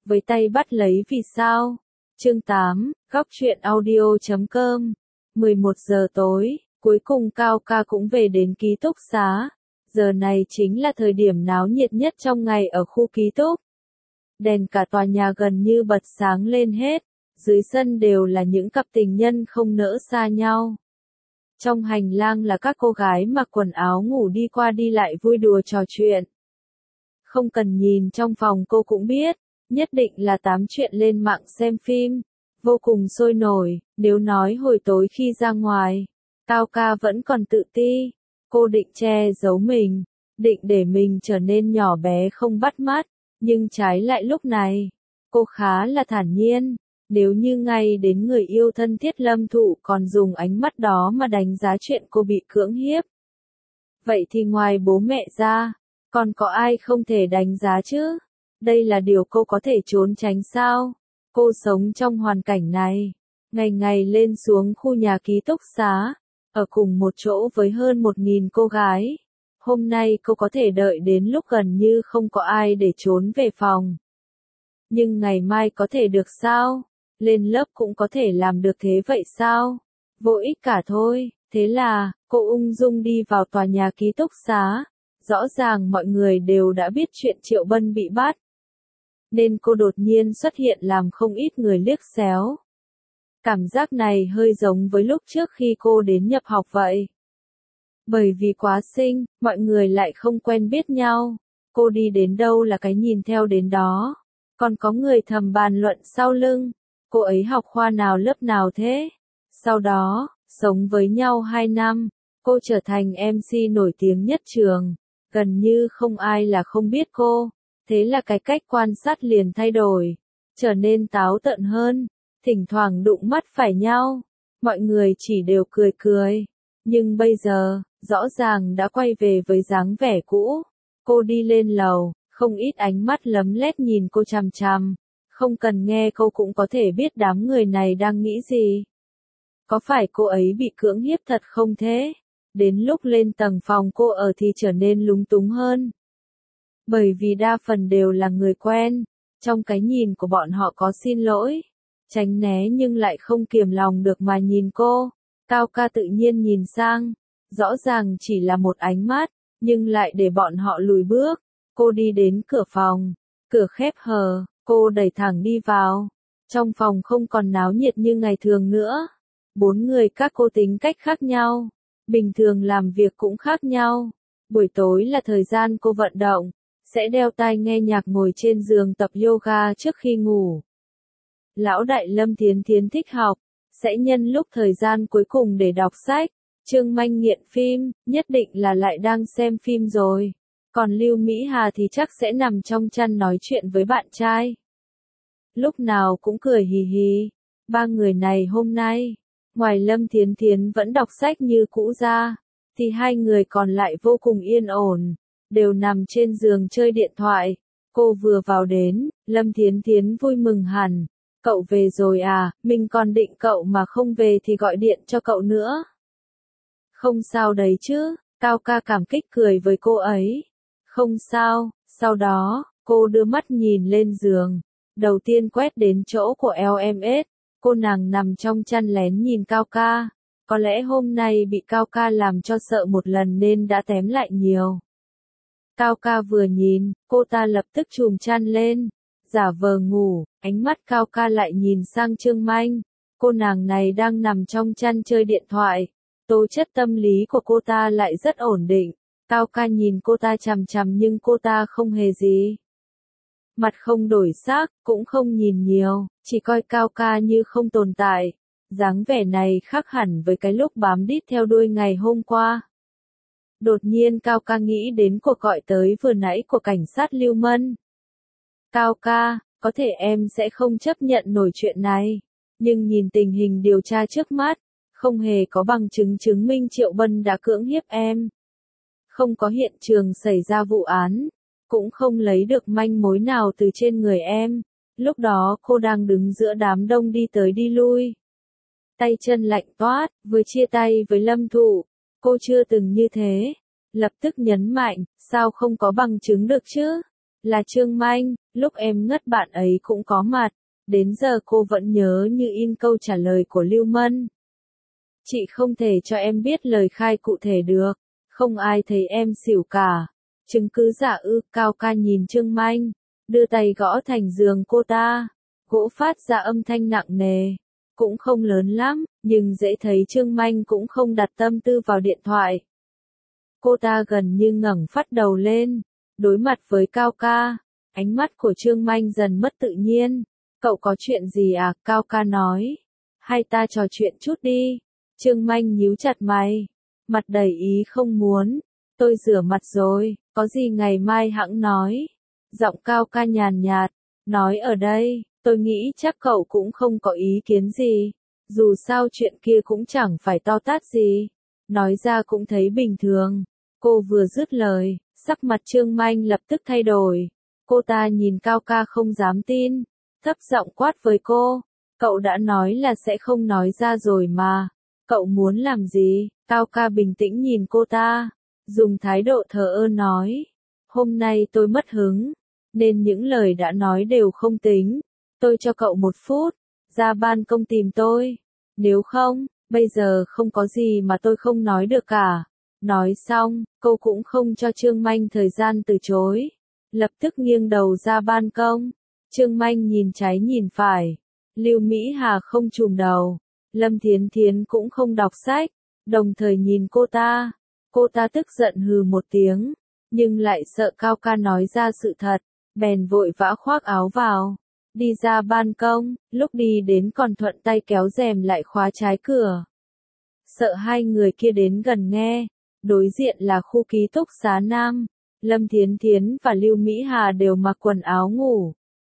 với tay bắt lấy vì sao. Chương 8, góc truyện audio.com. 11 giờ tối, cuối cùng Cao ca cũng về đến ký túc xá. Giờ này chính là thời điểm náo nhiệt nhất trong ngày ở khu ký túc. Đèn cả tòa nhà gần như bật sáng lên hết, dưới sân đều là những cặp tình nhân không nỡ xa nhau. Trong hành lang là các cô gái mặc quần áo ngủ đi qua đi lại vui đùa trò chuyện. Không cần nhìn trong phòng cô cũng biết, nhất định là tám chuyện lên mạng xem phim, vô cùng sôi nổi. Nếu nói hồi tối khi ra ngoài, Cao ca vẫn còn tự ti, cô định che giấu mình, định để mình trở nên nhỏ bé không bắt mắt, nhưng trái lại lúc này, cô khá là thản nhiên. Nếu như ngay đến người yêu thân thiết Lâm Thụ còn dùng ánh mắt đó mà đánh giá chuyện cô bị cưỡng hiếp, vậy thì ngoài bố mẹ ra, còn có ai không thể đánh giá chứ? Đây là điều cô có thể trốn tránh sao? Cô sống trong hoàn cảnh này, ngày ngày lên xuống khu nhà ký túc xá, ở cùng một chỗ với hơn 1.000 cô gái. Hôm nay cô có thể đợi đến lúc gần như không có ai để trốn về phòng. Nhưng ngày mai có thể được sao? Lên lớp cũng có thể làm được thế vậy sao? Vô ích cả thôi. Thế là, cô ung dung đi vào tòa nhà ký túc xá. Rõ ràng mọi người đều đã biết chuyện Triệu Bân bị bắt, nên cô đột nhiên xuất hiện làm không ít người liếc xéo. Cảm giác này hơi giống với lúc trước khi cô đến nhập học vậy. Bởi vì quá xinh, mọi người lại không quen biết nhau. Cô đi đến đâu là cái nhìn theo đến đó. Còn có người thầm bàn luận sau lưng. Cô ấy học khoa nào lớp nào thế? Sau đó, sống với nhau 2 năm, cô trở thành MC nổi tiếng nhất trường. Gần như không ai là không biết cô. Thế là cái cách quan sát liền thay đổi, trở nên táo tợn hơn, thỉnh thoảng đụng mắt phải nhau. Mọi người chỉ đều cười cười. Nhưng bây giờ, rõ ràng đã quay về với dáng vẻ cũ. Cô đi lên lầu, không ít ánh mắt lấm lét nhìn cô chằm chằm. Không cần nghe cô cũng có thể biết đám người này đang nghĩ gì. Có phải cô ấy bị cưỡng hiếp thật không thế? Đến lúc lên tầng phòng cô ở thì trở nên lúng túng hơn. Bởi vì đa phần đều là người quen. Trong cái nhìn của bọn họ có xin lỗi, tránh né nhưng lại không kiềm lòng được mà nhìn cô. Cao ca tự nhiên nhìn sang. Rõ ràng chỉ là một ánh mắt, nhưng lại để bọn họ lùi bước. Cô đi đến cửa phòng. Cửa khép hờ, cô đẩy thẳng đi vào. Trong phòng không còn náo nhiệt như ngày thường nữa. 4 người các cô tính cách khác nhau. Bình thường làm việc cũng khác nhau. Buổi tối là thời gian cô vận động, sẽ đeo tai nghe nhạc ngồi trên giường tập yoga trước khi ngủ. Lão đại Lâm Thiến Thiến thích học, sẽ nhân lúc thời gian cuối cùng để đọc sách. Trương Manh nghiện phim, nhất định là lại đang xem phim rồi. Còn Lưu Mỹ Hà thì chắc sẽ nằm trong chăn nói chuyện với bạn trai. Lúc nào cũng cười hì hì. 3 người này hôm nay, ngoài Lâm Thiến Thiến vẫn đọc sách như cũ ra, thì 2 người còn lại vô cùng yên ổn, đều nằm trên giường chơi điện thoại. Cô vừa vào đến, Lâm Thiến Thiến vui mừng hẳn. Cậu về rồi à, mình còn định cậu mà không về thì gọi điện cho cậu nữa. Không sao đấy chứ, Cao ca cảm kích cười với cô ấy. Không sao. Sau đó, cô đưa mắt nhìn lên giường. Đầu tiên quét đến chỗ của LMS. Cô nàng nằm trong chăn lén nhìn Cao ca. Có lẽ hôm nay bị Cao ca làm cho sợ một lần nên đã tém lại nhiều. Cao ca vừa nhìn, cô ta lập tức chùm chăn lên, giả vờ ngủ. Ánh mắt Cao ca lại nhìn sang Trương Manh. Cô nàng này đang nằm trong chăn chơi điện thoại. Tố chất tâm lý của cô ta lại rất ổn định. Cao ca nhìn cô ta chằm chằm nhưng cô ta không hề gì. Mặt không đổi sắc, cũng không nhìn nhiều, chỉ coi Cao ca như không tồn tại. Dáng vẻ này khác hẳn với cái lúc bám đít theo đuôi ngày hôm qua. Đột nhiên Cao ca nghĩ đến cuộc gọi tới vừa nãy của cảnh sát Lưu Mân. Cao ca, có thể em sẽ không chấp nhận nổi chuyện này. Nhưng nhìn tình hình điều tra trước mắt, không hề có bằng chứng chứng minh Triệu Bân đã cưỡng hiếp em. Không có hiện trường xảy ra vụ án, cũng không lấy được manh mối nào từ trên người em. Lúc đó cô đang đứng giữa đám đông đi tới đi lui. Tay chân lạnh toát, vừa chia tay với Lâm Thụ. Cô chưa từng như thế. Lập tức nhấn mạnh, sao không có bằng chứng được chứ? Là Trương Manh, Lúc em ngất bạn ấy cũng có mặt. Đến giờ cô vẫn nhớ như in câu trả lời của Lưu Mân. Chị không thể cho em biết lời khai cụ thể được. Không ai thấy em xỉu cả. Chứng cứ giả ư? Cao ca nhìn Trương Manh, đưa tay gõ thành giường cô ta. Gỗ phát ra âm thanh nặng nề. Cũng không lớn lắm, nhưng dễ thấy Trương Manh cũng không đặt tâm tư vào điện thoại. Cô ta gần như ngẩng phát đầu lên, đối mặt với Cao ca. Ánh mắt của Trương Manh dần mất tự nhiên. Cậu có chuyện gì à? Cao ca nói. Hay ta trò chuyện chút đi. Trương Manh nhíu chặt mày. Mặt đầy ý không muốn. Tôi rửa mặt rồi, có gì ngày mai hẵng nói. Giọng Cao ca nhàn nhạt. Nói ở đây, tôi nghĩ chắc cậu cũng không có ý kiến gì. Dù sao chuyện kia cũng chẳng phải to tát gì. Nói ra cũng thấy bình thường. Cô vừa dứt lời, sắc mặt Trương Manh lập tức thay đổi. Cô ta nhìn Cao ca không dám tin. Thấp giọng quát với cô. Cậu đã nói là sẽ không nói ra rồi mà. Cậu muốn làm gì? Cao ca bình tĩnh nhìn cô ta. Dùng thái độ thờ ơ nói. Hôm nay tôi mất hứng. Nên những lời đã nói đều không tính. Tôi cho cậu 1 phút. Ra ban công tìm tôi. Nếu không, bây giờ không có gì mà tôi không nói được cả. Nói xong, cô cũng không cho Trương Manh thời gian từ chối. Lập tức nghiêng đầu ra ban công. Trương Manh nhìn trái nhìn phải. Lưu Mỹ Hà không chùm đầu. Lâm Thiến Thiến cũng không đọc sách. Đồng thời nhìn cô ta. Cô ta tức giận hừ một tiếng. Nhưng lại sợ Cao ca nói ra sự thật. Bèn vội vã khoác áo vào. Đi ra ban công. Lúc đi đến còn thuận tay kéo rèm lại khóa trái cửa. Sợ hai người kia đến gần nghe. Đối diện là khu ký túc xá nam. Lâm Thiến Thiến và Lưu Mỹ Hà đều mặc quần áo ngủ.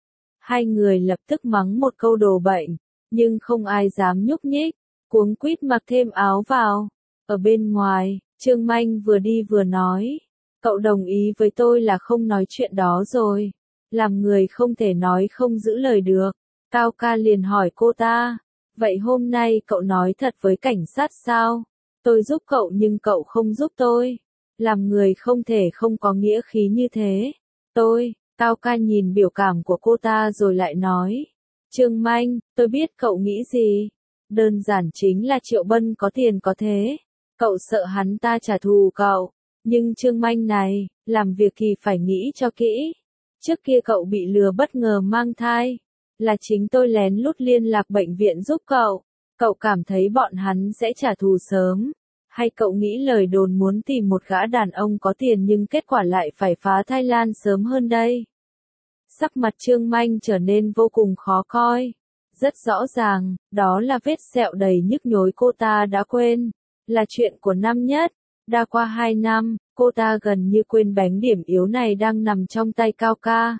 Hai người lập tức mắng một câu đồ bệnh, nhưng không ai dám nhúc nhích, cuống quýt mặc thêm áo vào. Ở bên ngoài, Trương Manh vừa đi vừa nói, cậu đồng ý với tôi là không nói chuyện đó rồi. Làm người không thể nói không giữ lời được. Cao ca liền hỏi cô ta, vậy hôm nay cậu nói thật với cảnh sát sao? Tôi giúp cậu nhưng cậu không giúp tôi. Làm người không thể không có nghĩa khí như thế. Cao ca nhìn biểu cảm của cô ta rồi lại nói. Trương Manh, tôi biết cậu nghĩ gì. Đơn giản chính là Triệu Bân có tiền có thế. Cậu sợ hắn ta trả thù cậu. Nhưng Trương Manh này, làm việc thì phải nghĩ cho kỹ. Trước kia cậu bị lừa bất ngờ mang thai. Là chính tôi lén lút liên lạc bệnh viện giúp cậu. Cậu cảm thấy bọn hắn sẽ trả thù sớm. Hay cậu nghĩ lời đồn muốn tìm một gã đàn ông có tiền nhưng kết quả lại phải phá thai lan sớm hơn đây? Sắc mặt Trương Manh trở nên vô cùng khó coi. Rất rõ ràng, đó là vết sẹo đầy nhức nhối cô ta đã quên. Là chuyện của năm nhất. Đã qua 2 năm, cô ta gần như quên bánh điểm yếu này đang nằm trong tay Cao ca.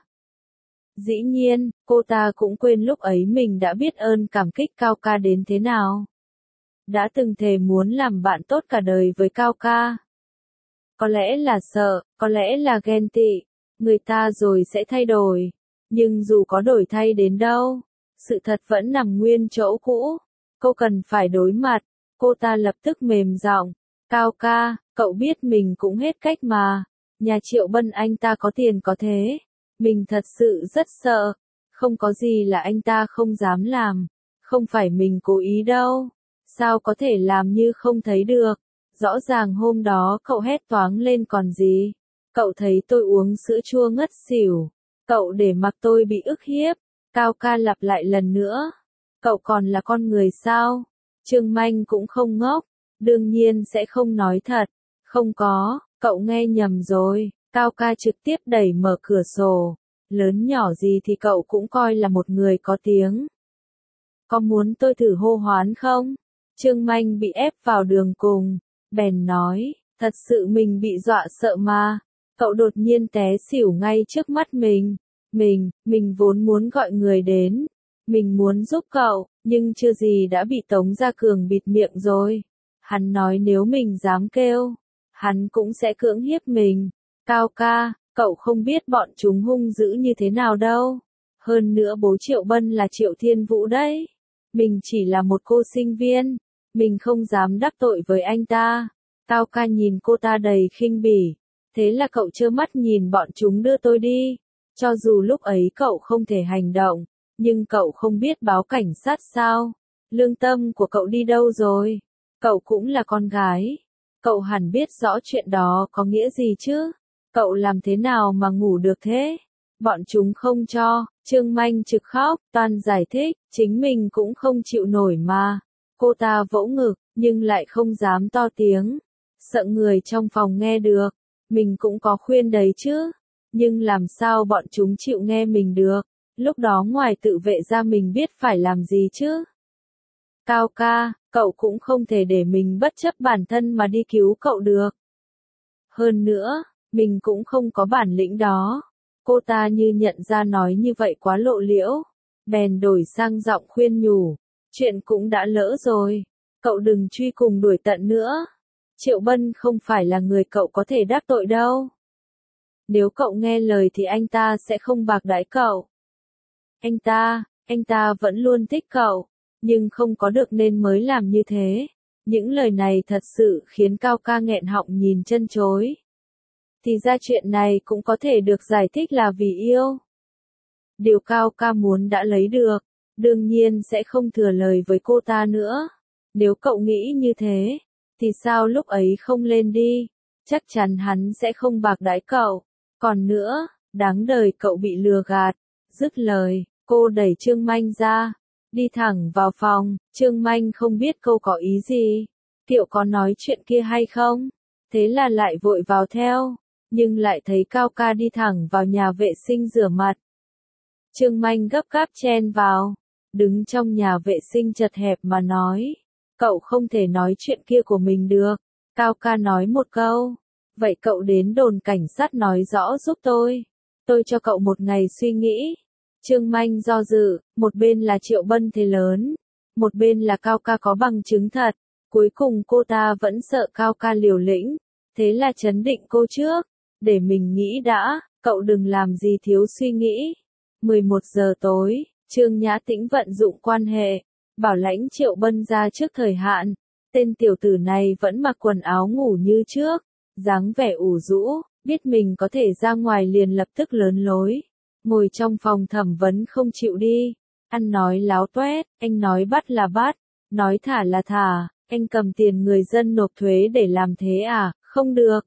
Dĩ nhiên, cô ta cũng quên lúc ấy mình đã biết ơn cảm kích Cao ca đến thế nào. Đã từng thề muốn làm bạn tốt cả đời với Cao ca. Có lẽ là sợ, có lẽ là ghen tị. Người ta rồi sẽ thay đổi. Nhưng dù có đổi thay đến đâu, sự thật vẫn nằm nguyên chỗ cũ. Cô cần phải đối mặt. Cô ta lập tức mềm giọng. Cao ca, cậu biết mình cũng hết cách mà. Nhà Triệu Bân anh ta có tiền có thế. Mình thật sự rất sợ. Không có gì là anh ta không dám làm. Không phải mình cố ý đâu. Sao có thể làm như không thấy được. Rõ ràng hôm đó cậu hét toáng lên còn gì. Cậu thấy tôi uống sữa chua ngất xỉu. Cậu để mặc tôi bị ức hiếp. Cao ca lặp lại lần nữa. Cậu còn là con người sao? Trương Manh cũng không ngốc. Đương nhiên sẽ không nói thật. Không có, cậu nghe nhầm rồi. Cao ca trực tiếp đẩy mở cửa sổ. Lớn nhỏ gì thì cậu cũng coi là một người có tiếng. Có muốn tôi thử hô hoán không? Trương Manh bị ép vào đường cùng. Bèn nói, thật sự mình bị dọa sợ mà. Cậu đột nhiên té xỉu ngay trước mắt mình. Mình vốn muốn gọi người đến. Mình muốn giúp cậu, nhưng chưa gì đã bị Tống Gia Cường bịt miệng rồi. Hắn nói nếu mình dám kêu, hắn cũng sẽ cưỡng hiếp mình. Cao ca, cậu không biết bọn chúng hung dữ như thế nào đâu. Hơn nữa bố Triệu Bân là Triệu Thiên Vũ đấy. Mình chỉ là một cô sinh viên. Mình không dám đắc tội với anh ta. Cao ca nhìn cô ta đầy khinh bỉ. Thế là cậu trơ mắt nhìn bọn chúng đưa tôi đi. Cho dù lúc ấy cậu không thể hành động, nhưng cậu không biết báo cảnh sát sao? Lương tâm của cậu đi đâu rồi? Cậu cũng là con gái. Cậu hẳn biết rõ chuyện đó có nghĩa gì chứ? Cậu làm thế nào mà ngủ được thế? Bọn chúng không cho, Trương Manh trực khóc, toàn giải thích, chính mình cũng không chịu nổi mà. Cô ta vỗ ngực, nhưng lại không dám to tiếng. Sợ người trong phòng nghe được. Mình cũng có khuyên đấy chứ. Nhưng làm sao bọn chúng chịu nghe mình được? Lúc đó ngoài tự vệ ra mình biết phải làm gì chứ? Cao ca, cậu cũng không thể để mình bất chấp bản thân mà đi cứu cậu được. Hơn nữa, mình cũng không có bản lĩnh đó. Cô ta như nhận ra nói như vậy quá lộ liễu. Bèn đổi sang giọng khuyên nhủ. Chuyện cũng đã lỡ rồi. Cậu đừng truy cùng đuổi tận nữa. Triệu Bân không phải là người cậu có thể đắc tội đâu. Nếu cậu nghe lời thì anh ta sẽ không bạc đãi cậu. Anh ta vẫn luôn thích cậu, nhưng không có được nên mới làm như thế. Những lời này thật sự khiến Cao ca nghẹn họng nhìn chân chối. Thì ra chuyện này cũng có thể được giải thích là vì yêu. Điều Cao ca muốn đã lấy được, đương nhiên sẽ không thừa lời với cô ta nữa. Nếu cậu nghĩ như thế, thì sao lúc ấy không lên đi? Chắc chắn hắn sẽ không bạc đãi cậu. Còn nữa, đáng đời cậu bị lừa gạt. Dứt lời, cô đẩy Trương Manh ra, đi thẳng vào phòng. Trương Manh không biết cô có ý gì. Kiệu có nói chuyện kia hay không? Thế là lại vội vào theo, nhưng lại thấy Cao ca đi thẳng vào nhà vệ sinh rửa mặt. Trương Manh gấp gáp chen vào, đứng trong nhà vệ sinh chật hẹp mà nói. Cậu không thể nói chuyện kia của mình được. Cao ca nói một câu. Vậy cậu đến đồn cảnh sát nói rõ giúp tôi. Tôi cho cậu một ngày suy nghĩ. Trương Manh do dự, một bên là Triệu Bân thế lớn, một bên là Cao ca có bằng chứng thật. Cuối cùng cô ta vẫn sợ Cao ca liều lĩnh, thế là trấn định cô trước. Để mình nghĩ đã, cậu đừng làm gì thiếu suy nghĩ. 11 giờ tối, Trương Nhã Tĩnh vận dụng quan hệ, bảo lãnh Triệu Bân ra trước thời hạn. Tên tiểu tử này vẫn mặc quần áo ngủ như trước, dáng vẻ ủ rũ, biết mình có thể ra ngoài liền lập tức lớn lối. Ngồi trong phòng thẩm vấn không chịu đi, ăn nói láo toét, anh nói bắt là bắt, nói thả là thả, anh cầm tiền người dân nộp thuế để làm thế à, không được.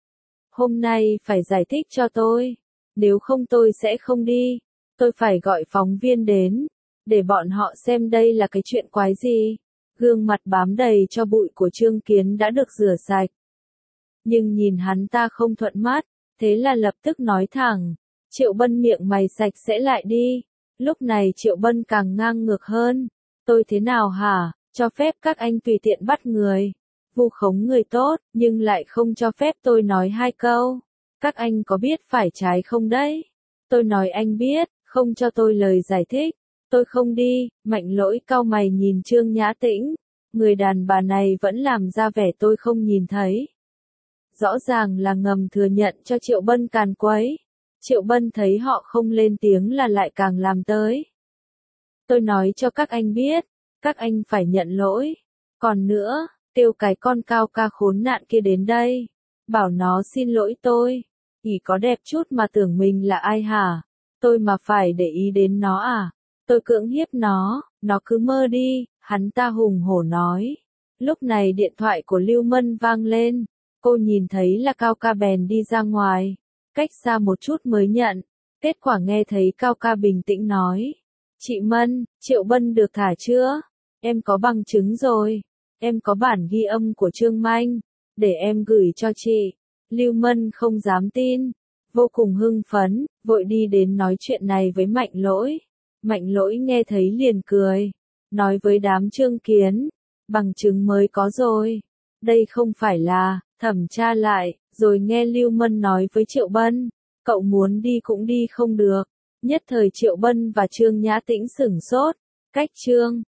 Hôm nay phải giải thích cho tôi, nếu không tôi sẽ không đi, tôi phải gọi phóng viên đến, để bọn họ xem đây là cái chuyện quái gì. Gương mặt bám đầy cho bụi của Trương Kiến đã được rửa sạch. Nhưng nhìn hắn ta không thuận mắt, thế là lập tức nói thẳng. Triệu Bân miệng mày sạch sẽ lại đi. Lúc này Triệu Bân càng ngang ngược hơn. Tôi thế nào hả, cho phép các anh tùy tiện bắt người, vu khống người tốt, nhưng lại không cho phép tôi nói hai câu. Các anh có biết phải trái không đấy? Tôi nói anh biết, không cho tôi lời giải thích. Tôi không đi. Mạnh Lỗi cau mày nhìn Trương Nhã Tĩnh. Người đàn bà này vẫn làm ra vẻ tôi không nhìn thấy. Rõ ràng là ngầm thừa nhận cho Triệu Bân càn quấy. Triệu Bân thấy họ không lên tiếng là lại càng làm tới. Tôi nói cho các anh biết, các anh phải nhận lỗi. Còn nữa, kêu cái con Cao ca khốn nạn kia đến đây, bảo nó xin lỗi tôi. Chỉ có đẹp chút mà tưởng mình là ai hả? Tôi mà phải để ý đến nó à? Tôi cưỡng hiếp nó cứ mơ đi, hắn ta hùng hổ nói. Lúc này điện thoại của Lưu Mân vang lên, cô nhìn thấy là Cao ca bèn đi ra ngoài, cách xa một chút mới nhận. Kết quả nghe thấy Cao ca bình tĩnh nói. Chị Mân, Triệu Bân được thả chưa? Em có bằng chứng rồi, em có bản ghi âm của Trương Manh, để em gửi cho chị. Lưu Mân không dám tin, vô cùng hưng phấn, vội đi đến nói chuyện này với Mạnh Lỗi. Mạnh Lỗi nghe thấy liền cười, nói với đám Trương Kiến, bằng chứng mới có rồi, đây không phải là, thẩm tra lại, rồi nghe Lưu Mân nói với Triệu Bân, cậu muốn đi cũng đi không được. Nhất thời Triệu Bân và Trương Nhã Tĩnh sửng sốt, cách Trương